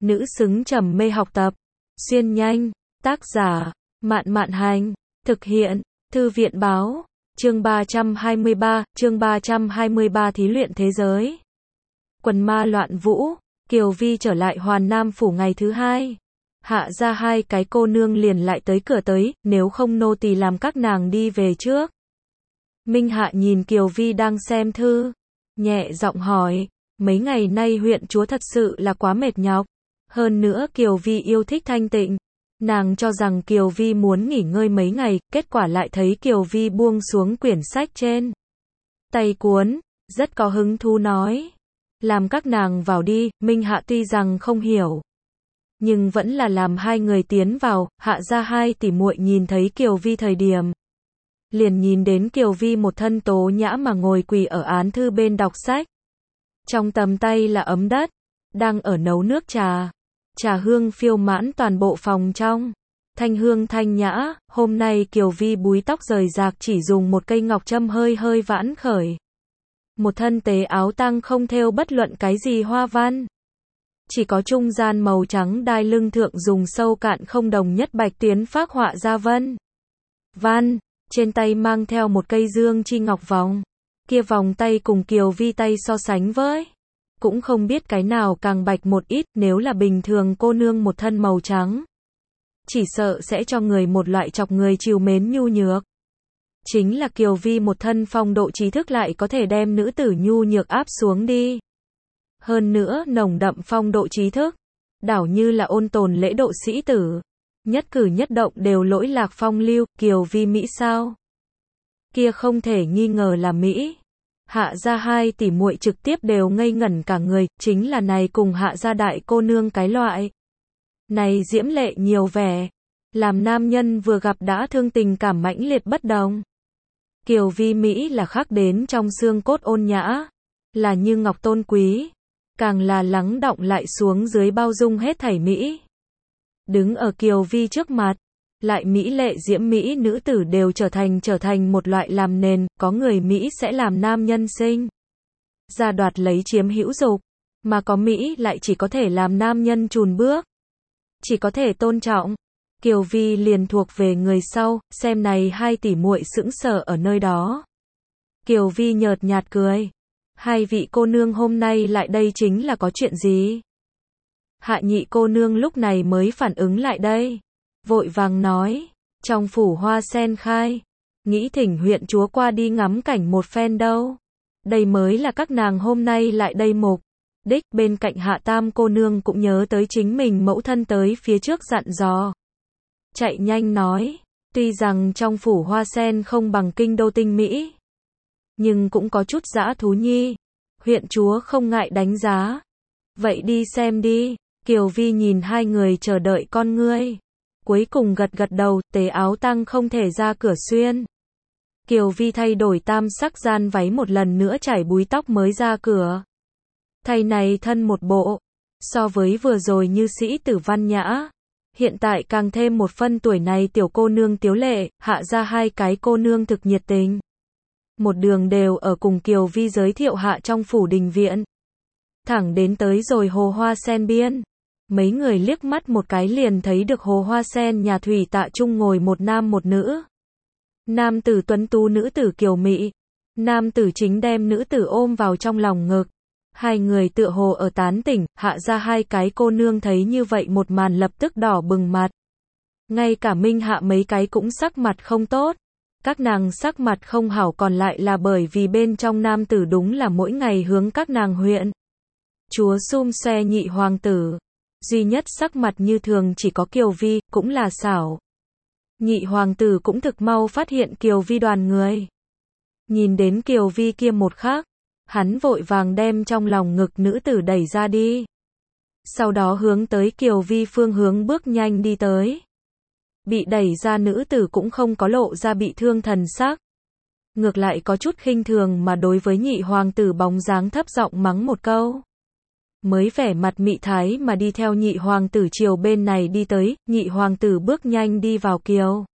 nữ xứng trầm mê học tập. Xuyên nhanh, tác giả, Mạn Mạn Hành, thực hiện, Thư viện Báo, chương 323 thí luyện thế giới. Quần ma loạn vũ, Kiều Vi trở lại Hoàn Nam phủ ngày thứ hai. Hạ ra hai cái cô nương liền lại tới cửa tới, nếu không nô tỳ làm các nàng đi về trước. Minh Hạ nhìn Kiều Vi đang xem thư, nhẹ giọng hỏi, mấy ngày nay huyện chúa thật sự là quá mệt nhọc. Hơn nữa Kiều Vi yêu thích thanh tịnh. Nàng cho rằng Kiều Vi muốn nghỉ ngơi mấy ngày, kết quả lại thấy Kiều Vi buông xuống quyển sách trên tay cuốn, rất có hứng thú nói. Làm các nàng vào đi. Minh Hạ tuy rằng không hiểu, nhưng vẫn là làm hai người tiến vào. Hạ ra hai tỷ muội nhìn thấy Kiều Vi thời điểm, liền nhìn đến Kiều Vi một thân tố nhã mà ngồi quỳ ở án thư bên đọc sách. Trong tầm tay là ấm đất, đang ở nấu nước trà. Trà hương phiêu mãn toàn bộ phòng trong, thanh hương thanh nhã. Hôm nay Kiều Vi búi tóc rời rạc, chỉ dùng một cây ngọc châm hơi hơi vãn khởi. Một thân tế áo tang không thêu bất luận cái gì hoa văn, chỉ có trung gian màu trắng đai lưng thượng dùng sâu cạn không đồng nhất bạch tuyến phác họa ra vân văn. Trên tay mang theo một cây dương chi ngọc vòng. Kia vòng tay cùng Kiều Vi tay so sánh với, cũng không biết cái nào càng bạch một ít. Nếu là bình thường cô nương một thân màu trắng, chỉ sợ sẽ cho người một loại chọc người trìu mến nhu nhược. Chính là Kiều Vi một thân phong độ trí thức lại có thể đem nữ tử nhu nhược áp xuống đi. Hơn nữa nồng đậm phong độ trí thức, đảo như là ôn tồn lễ độ sĩ tử. Nhất cử nhất động đều lỗi lạc phong lưu. Kiều Vi Mỹ sao? Kia không thể nghi ngờ là Mỹ. Hạ ra hai tỷ muội trực tiếp đều ngây ngẩn cả người, chính là này cùng hạ ra đại cô nương cái loại này diễm lệ nhiều vẻ, làm nam nhân vừa gặp đã thương tình cảm mãnh liệt bất đồng. Kiều Vi Mỹ là khắc đến trong xương cốt ôn nhã, là như ngọc tôn quý, càng là lắng đọng lại xuống dưới bao dung hết thảy Mỹ. Đứng ở Kiều Vi trước mặt, lại mỹ lệ diễm Mỹ nữ tử đều trở thành một loại làm nền. Có người Mỹ sẽ làm nam nhân sinh ra đoạt lấy chiếm hữu dục, mà có Mỹ lại chỉ có thể làm nam nhân chùn bước, chỉ có thể tôn trọng. Kiều Vi liền thuộc về người sau. Xem này hai tỷ muội sững sờ ở nơi đó. Kiều Vi nhợt nhạt cười, hai vị cô nương hôm nay lại đây chính là có chuyện gì? Hạ nhị cô nương lúc này mới phản ứng lại đây, vội vàng nói, trong phủ hoa sen khai, nghĩ thỉnh huyện chúa qua đi ngắm cảnh một phen đâu. Đây mới là các nàng hôm nay lại đây mục đích. Bên cạnh Hạ tam cô nương cũng nhớ tới chính mình mẫu thân tới phía trước dặn dò, chạy nhanh nói, tuy rằng trong phủ hoa sen không bằng kinh đô tinh mỹ, nhưng cũng có chút dã thú nhi, huyện chúa không ngại đánh giá. Vậy đi xem đi. Kiều Vi nhìn hai người chờ đợi con ngươi, cuối cùng gật gật đầu. Tế áo tang không thể ra cửa xuyên, Kiều Vi thay đổi tam sắc gian váy một lần nữa chải búi tóc mới ra cửa. Thay này thân một bộ, so với vừa rồi như sĩ tử văn nhã, hiện tại càng thêm một phân tuổi này tiểu cô nương tiếu lệ. Hạ ra hai cái cô nương thực nhiệt tình, một đường đều ở cùng Kiều Vi giới thiệu hạ trong phủ đình viện, thẳng đến tới rồi hồ hoa sen biên. Mấy người liếc mắt một cái liền thấy được hồ hoa sen nhà thủy tạ chung ngồi một nam một nữ. Nam tử tuấn tú, nữ tử kiều mị. Nam tử chính đem nữ tử ôm vào trong lòng ngực. Hai người tựa hồ ở tán tỉnh. Hạ ra hai cái cô nương thấy như vậy một màn lập tức đỏ bừng mặt. Ngay cả Minh Hạ mấy cái cũng sắc mặt không tốt. Các nàng sắc mặt không hảo còn lại là bởi vì bên trong nam tử đúng là mỗi ngày hướng các nàng huyện chúa xum xoe nhị hoàng tử. Duy nhất sắc mặt như thường chỉ có Kiều Vi, cũng là xảo. Nhị hoàng tử cũng thực mau phát hiện Kiều Vi đoàn người. Nhìn đến Kiều Vi kia một khắc, hắn vội vàng đem trong lòng ngực nữ tử đẩy ra đi. Sau đó hướng tới Kiều Vi phương hướng bước nhanh đi tới. Bị đẩy ra nữ tử cũng không có lộ ra bị thương thần sắc, ngược lại có chút khinh thường mà đối với nhị hoàng tử bóng dáng thấp giọng mắng một câu. Mới vẻ mặt mị thái mà đi theo nhị hoàng tử chiều bên này đi tới. Nhị hoàng tử bước nhanh đi vào Kiều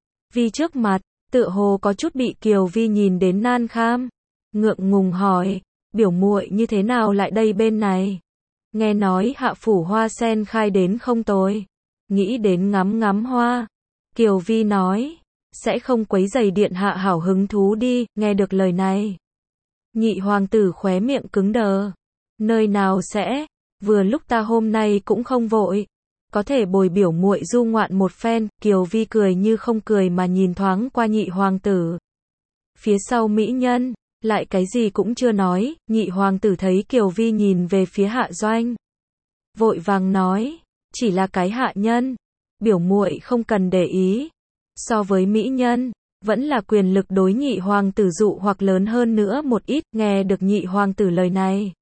Vi trước mặt, tựa hồ có chút bị Kiều Vi nhìn đến nan kham, ngượng ngùng hỏi, biểu muội như thế nào lại đây bên này? Nghe nói hạ phủ hoa sen khai đến không tồi. Nghĩ đến ngắm ngắm hoa. Kiều Vi nói. Sẽ không quấy rầy điện hạ hảo hứng thú đi, nghe được lời này. Nhị hoàng tử khóe miệng cứng đờ. Nơi nào sẽ, vừa lúc ta hôm nay cũng không vội. Có thể bồi biểu muội du ngoạn một phen, Kiều Vi cười như không cười mà nhìn thoáng qua nhị hoàng tử. Phía sau mỹ nhân, lại cái gì cũng chưa nói, nhị hoàng tử thấy Kiều Vi nhìn về phía Hạ Doanh. Vội vàng nói, chỉ là cái hạ nhân, biểu muội không cần để ý. So với mỹ nhân, vẫn là quyền lực đối nhị hoàng tử dụ hoặc lớn hơn nữa một ít, nghe được nhị hoàng tử lời này.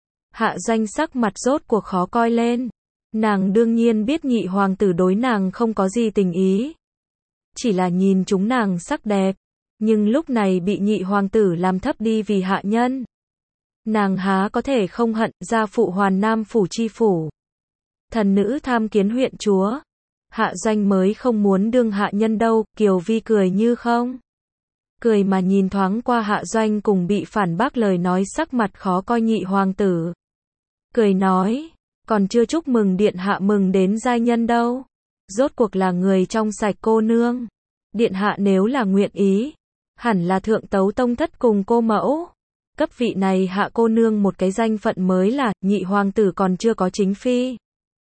Hạ Doanh sắc mặt rốt cuộc khó coi lên. Nàng đương nhiên biết nhị hoàng tử đối nàng không có gì tình ý. Chỉ là nhìn chúng nàng sắc đẹp. Nhưng lúc này bị nhị hoàng tử làm thấp đi vì hạ nhân. Nàng há có thể không hận gia phụ Hoàn Nam phủ chi phủ. Thần nữ tham kiến huyện chúa. Hạ Doanh mới không muốn đương hạ nhân đâu, Kiều Vi cười như không. Cười mà nhìn thoáng qua Hạ Doanh cùng bị phản bác lời nói sắc mặt khó coi nhị hoàng tử. Cười nói, còn chưa chúc mừng điện hạ mừng đến giai nhân đâu. Rốt cuộc là người trong sạch cô nương. Điện hạ nếu là nguyện ý, hẳn là thượng tấu tông thất cùng cô mẫu. Cấp vị này hạ cô nương một cái danh phận mới là, nhị hoàng tử còn chưa có chính phi.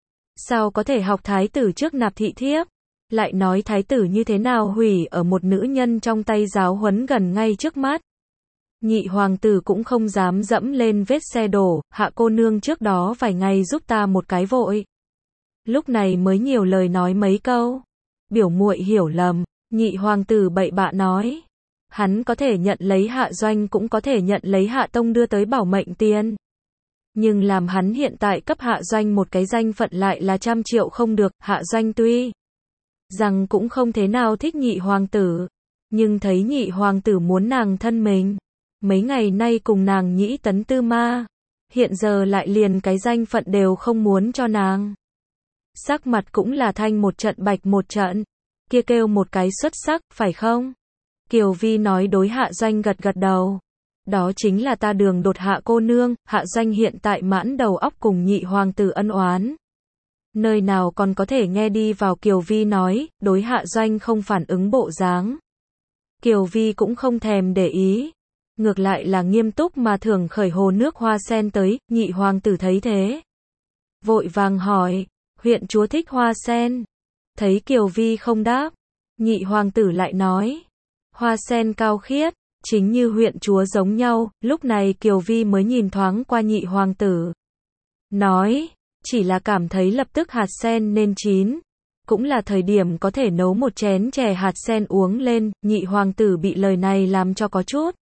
Sao có thể học thái tử trước nạp thị thiếp? Lại nói thái tử như thế nào hủy ở một nữ nhân trong tay giáo huấn gần ngay trước mắt. Nhị hoàng tử cũng không dám dẫm lên vết xe đổ, hạ cô nương trước đó vài ngày giúp ta một cái vội. Lúc này mới nhiều lời nói mấy câu. Biểu muội hiểu lầm, nhị hoàng tử bậy bạ nói. Hắn có thể nhận lấy Hạ Doanh cũng có thể nhận lấy Hạ Tông đưa tới bảo mệnh tiền. Nhưng làm hắn hiện tại cấp Hạ Doanh một cái danh phận lại là 100 triệu không được, Hạ Doanh tuy rằng cũng không thế nào thích nhị hoàng tử, nhưng thấy nhị hoàng tử muốn nàng thân mình. Mấy ngày nay cùng nàng nhĩ tấn tư ma, hiện giờ lại liền cái danh phận đều không muốn cho nàng. Sắc mặt cũng là thanh một trận bạch một trận, kia kêu một cái xuất sắc, phải không? Kiều Vi nói đối Hạ Doanh gật gật đầu. Đó chính là ta đường đột hạ cô nương, Hạ Doanh hiện tại mãn đầu óc cùng nhị hoàng tử ân oán. Nơi nào còn có thể nghe đi vào Kiều Vi nói, đối Hạ Doanh không phản ứng bộ dáng. Kiều Vi cũng không thèm để ý. Ngược lại là nghiêm túc mà thưởng khởi hồ nước hoa sen tới, nhị hoàng tử thấy thế. Vội vàng hỏi, huyện chúa thích hoa sen. Thấy Kiều Vi không đáp, nhị hoàng tử lại nói, hoa sen cao khiết, chính như huyện chúa giống nhau, lúc này Kiều Vi mới nhìn thoáng qua nhị hoàng tử. Nói, chỉ là cảm thấy lập tức hạt sen nên chín. Cũng là thời điểm có thể nấu một chén chè hạt sen uống lên, nhị hoàng tử bị lời này làm cho có chút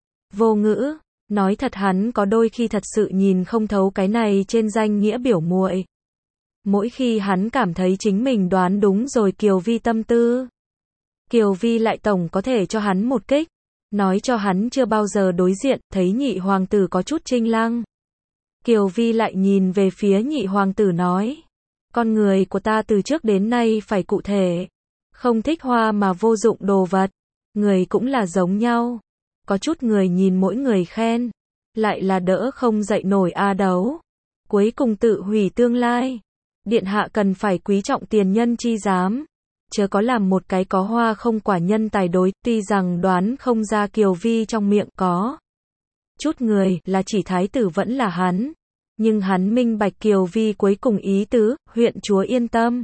vô ngữ. Nói thật hắn có đôi khi thật sự nhìn không thấu cái này trên danh nghĩa biểu muội. Mỗi khi hắn cảm thấy chính mình đoán đúng rồi Kiều Vi tâm tư, Kiều Vi lại tổng có thể cho hắn một kích, nói cho hắn chưa bao giờ đối diện, thấy nhị hoàng tử có chút chênh lăng. Kiều Vi lại nhìn về phía nhị hoàng tử nói, con người của ta từ trước đến nay phải cụ thể, không thích hoa mà vô dụng đồ vật, người cũng là giống nhau. Có chút người nhìn mỗi người khen, lại là đỡ không dậy nổi a đấu, cuối cùng tự hủy tương lai. Điện hạ cần phải quý trọng tiền nhân chi giám, chớ có làm một cái có hoa không quả nhân tài đối. Tuy rằng đoán không ra Kiều Vi trong miệng có chút người là chỉ thái tử vẫn là hắn, nhưng hắn minh bạch Kiều Vi cuối cùng ý tứ, huyện chúa yên tâm,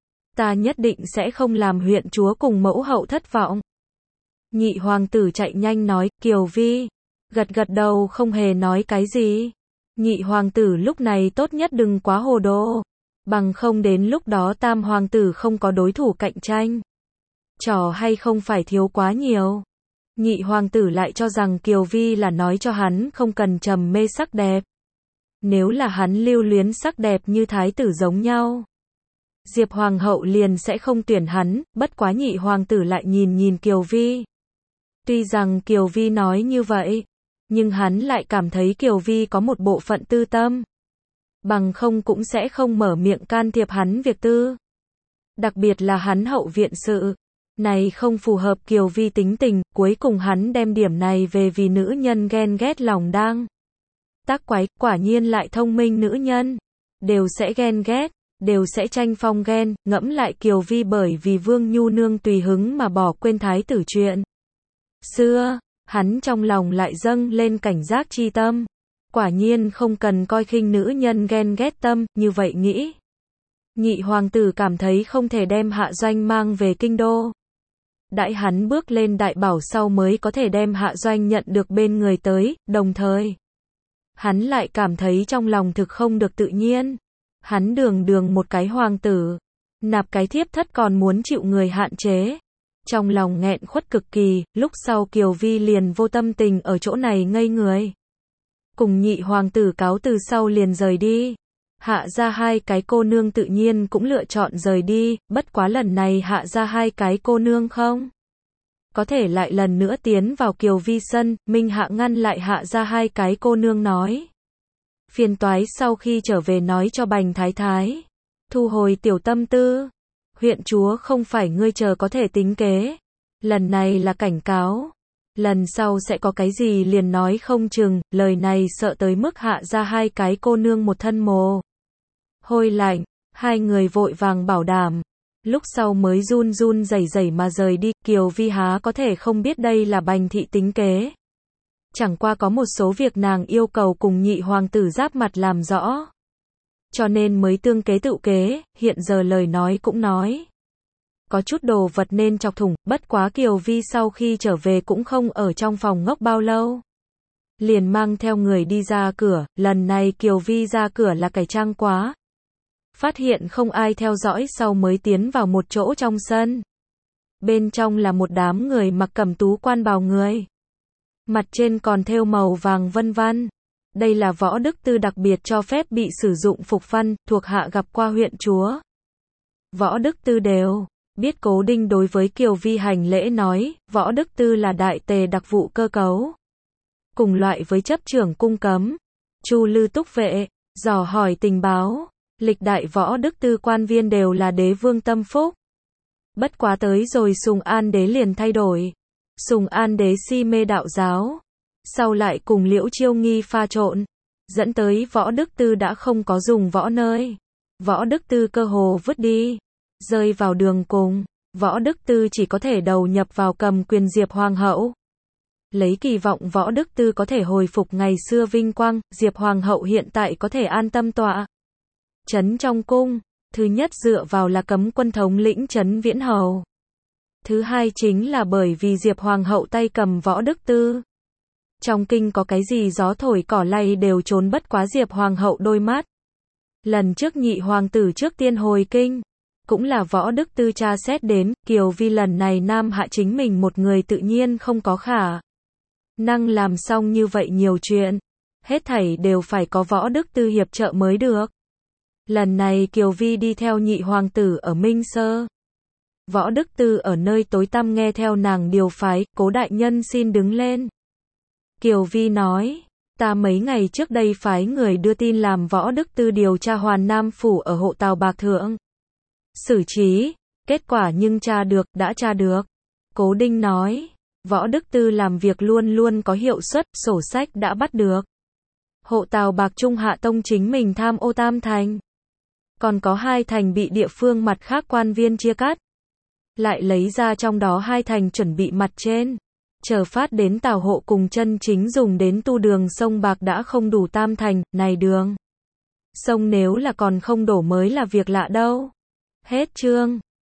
ta nhất định sẽ không làm huyện chúa cùng mẫu hậu thất vọng. Nhị hoàng tử chạy nhanh nói, Kiều Vi gật gật đầu không hề nói cái gì. Nhị hoàng tử lúc này tốt nhất đừng quá hồ đồ, bằng không đến lúc đó tam hoàng tử không có đối thủ cạnh tranh. Trò hay không phải thiếu quá nhiều. Nhị hoàng tử lại cho rằng Kiều Vi là nói cho hắn không cần trầm mê sắc đẹp. Nếu là hắn lưu luyến sắc đẹp như thái tử giống nhau, Diệp hoàng hậu liền sẽ không tuyển hắn. Bất quá nhị hoàng tử lại nhìn Kiều Vi. Tuy rằng Kiều Vi nói như vậy, nhưng hắn lại cảm thấy Kiều Vi có một bộ phận tư tâm. Bằng không cũng sẽ không mở miệng can thiệp hắn việc tư. Đặc biệt là hắn hậu viện sự. Này không phù hợp Kiều Vi tính tình, cuối cùng hắn đem điểm này về vì nữ nhân ghen ghét lòng đang tác quái, quả nhiên lại thông minh nữ nhân. đều sẽ ghen ghét, đều sẽ tranh phong ghen, ngẫm lại Kiều Vi bởi vì Vương Nhu Nương tùy hứng mà bỏ quên thái tử chuyện xưa, hắn trong lòng lại dâng lên cảnh giác chi tâm. Quả nhiên không cần coi khinh nữ nhân ghen ghét tâm, như vậy nghĩ. Nhị hoàng tử cảm thấy không thể đem Hạ Doanh mang về kinh đô. Đãi hắn bước lên đại bảo sau mới có thể đem Hạ Doanh nhận được bên người tới, đồng thời. Hắn lại cảm thấy trong lòng thực không được tự nhiên. Hắn đường một cái hoàng tử, nạp cái thiếp thất còn muốn chịu người hạn chế. Trong lòng nghẹn khuất cực kỳ, lúc sau Kiều Vi liền vô tâm tình ở chỗ này ngây người. Cùng nhị hoàng tử cáo từ sau liền rời đi. Hạ ra hai cái cô nương tự nhiên cũng lựa chọn rời đi, bất quá lần này hạ ra hai cái cô nương không có thể lại lần nữa tiến vào Kiều Vi sân, Minh Hạ ngăn lại hạ ra hai cái cô nương nói. Phiền toái sau khi trở về nói cho Bành Thái Thái. Thu hồi tiểu tâm tư. Huyện chúa không phải ngươi chờ có thể tính kế. Lần này là cảnh cáo. Lần sau sẽ có cái gì liền nói không chừng, lời này sợ tới mức hạ ra hai cái cô nương một thân mồ hôi lạnh, hai người vội vàng bảo đảm. Lúc sau mới run run rẩy rẩy mà rời đi, Kiều Vi há có thể không biết đây là Bành thị tính kế. Chẳng qua có một số việc nàng yêu cầu cùng nhị hoàng tử giáp mặt làm rõ. Cho nên mới tương kế tự kế, hiện giờ lời nói cũng nói. Có chút đồ vật nên chọc thủng, bất quá Kiều Vi sau khi trở về cũng không ở trong phòng ngốc bao lâu. Liền mang theo người đi ra cửa, lần này Kiều Vi ra cửa là cải trang quá. Phát hiện không ai theo dõi sau mới tiến vào một chỗ trong sân. Bên trong là một đám người mặc cẩm tú quan bào người. Mặt trên còn thêu màu vàng vân vân. Đây là Võ Đức Tư đặc biệt cho phép bị sử dụng phục văn, thuộc hạ gặp qua huyện chúa. Võ Đức Tư đều biết. Cố Đinh đối với Kiều Vi hành lễ nói, Võ Đức Tư là đại tề đặc vụ cơ cấu. Cùng loại với chấp trưởng cung cấm. Chu Lư túc vệ, dò hỏi tình báo. Lịch đại Võ Đức Tư quan viên đều là đế vương tâm phúc. Bất quá tới rồi Sùng An đế liền thay đổi. Sùng An đế si mê đạo giáo. Sau lại cùng Liễu Chiêu Nghi pha trộn. Dẫn tới Võ Đức Tư đã không có dùng võ nơi. Võ Đức Tư cơ hồ vứt đi. Rơi vào đường cùng. Võ Đức Tư chỉ có thể đầu nhập vào cầm quyền Diệp Hoàng hậu. Lấy kỳ vọng Võ Đức Tư có thể hồi phục ngày xưa vinh quang, Diệp Hoàng hậu hiện tại có thể an tâm tọa trấn trong cung. Thứ nhất dựa vào là cấm quân thống lĩnh Trấn Viễn Hầu. Thứ hai chính là bởi vì Diệp Hoàng hậu tay cầm Võ Đức Tư. Trong kinh có cái gì gió thổi cỏ lay đều trốn bất quá Diệp Hoàng hậu đôi mắt. Lần trước nhị hoàng tử trước tiên hồi kinh, cũng là Võ Đức Tư tra xét đến, Kiều Vi lần này nam hạ chính mình một người tự nhiên không có khả năng làm xong như vậy nhiều chuyện. Hết thảy đều phải có Võ Đức Tư hiệp trợ mới được. Lần này Kiều Vi đi theo nhị hoàng tử ở Minh Sơ. Võ Đức Tư ở nơi tối tăm nghe theo nàng điều phái, Cố đại nhân xin đứng lên. Kiều Vi nói, ta mấy ngày trước đây phái người đưa tin làm Võ Đức Tư điều tra Hoàn Nam phủ ở hộ Tào Bạc Thượng. Xử trí, kết quả nhưng đã tra được. Cố Đinh nói, Võ Đức Tư làm việc luôn luôn có hiệu suất, sổ sách đã bắt được. Hộ Tào Bạc Trung Hạ Tông chính mình tham ô tam thành. Còn có 2 thành bị địa phương mặt khác quan viên chia cắt. Lại lấy ra trong đó 2 thành chuẩn bị mặt trên. Chờ phát đến Tào hộ cùng chân chính dùng đến tu đường sông Bạc đã không đủ tam thành, này đường sông nếu là còn không đổ mới là việc lạ đâu. Hết chương.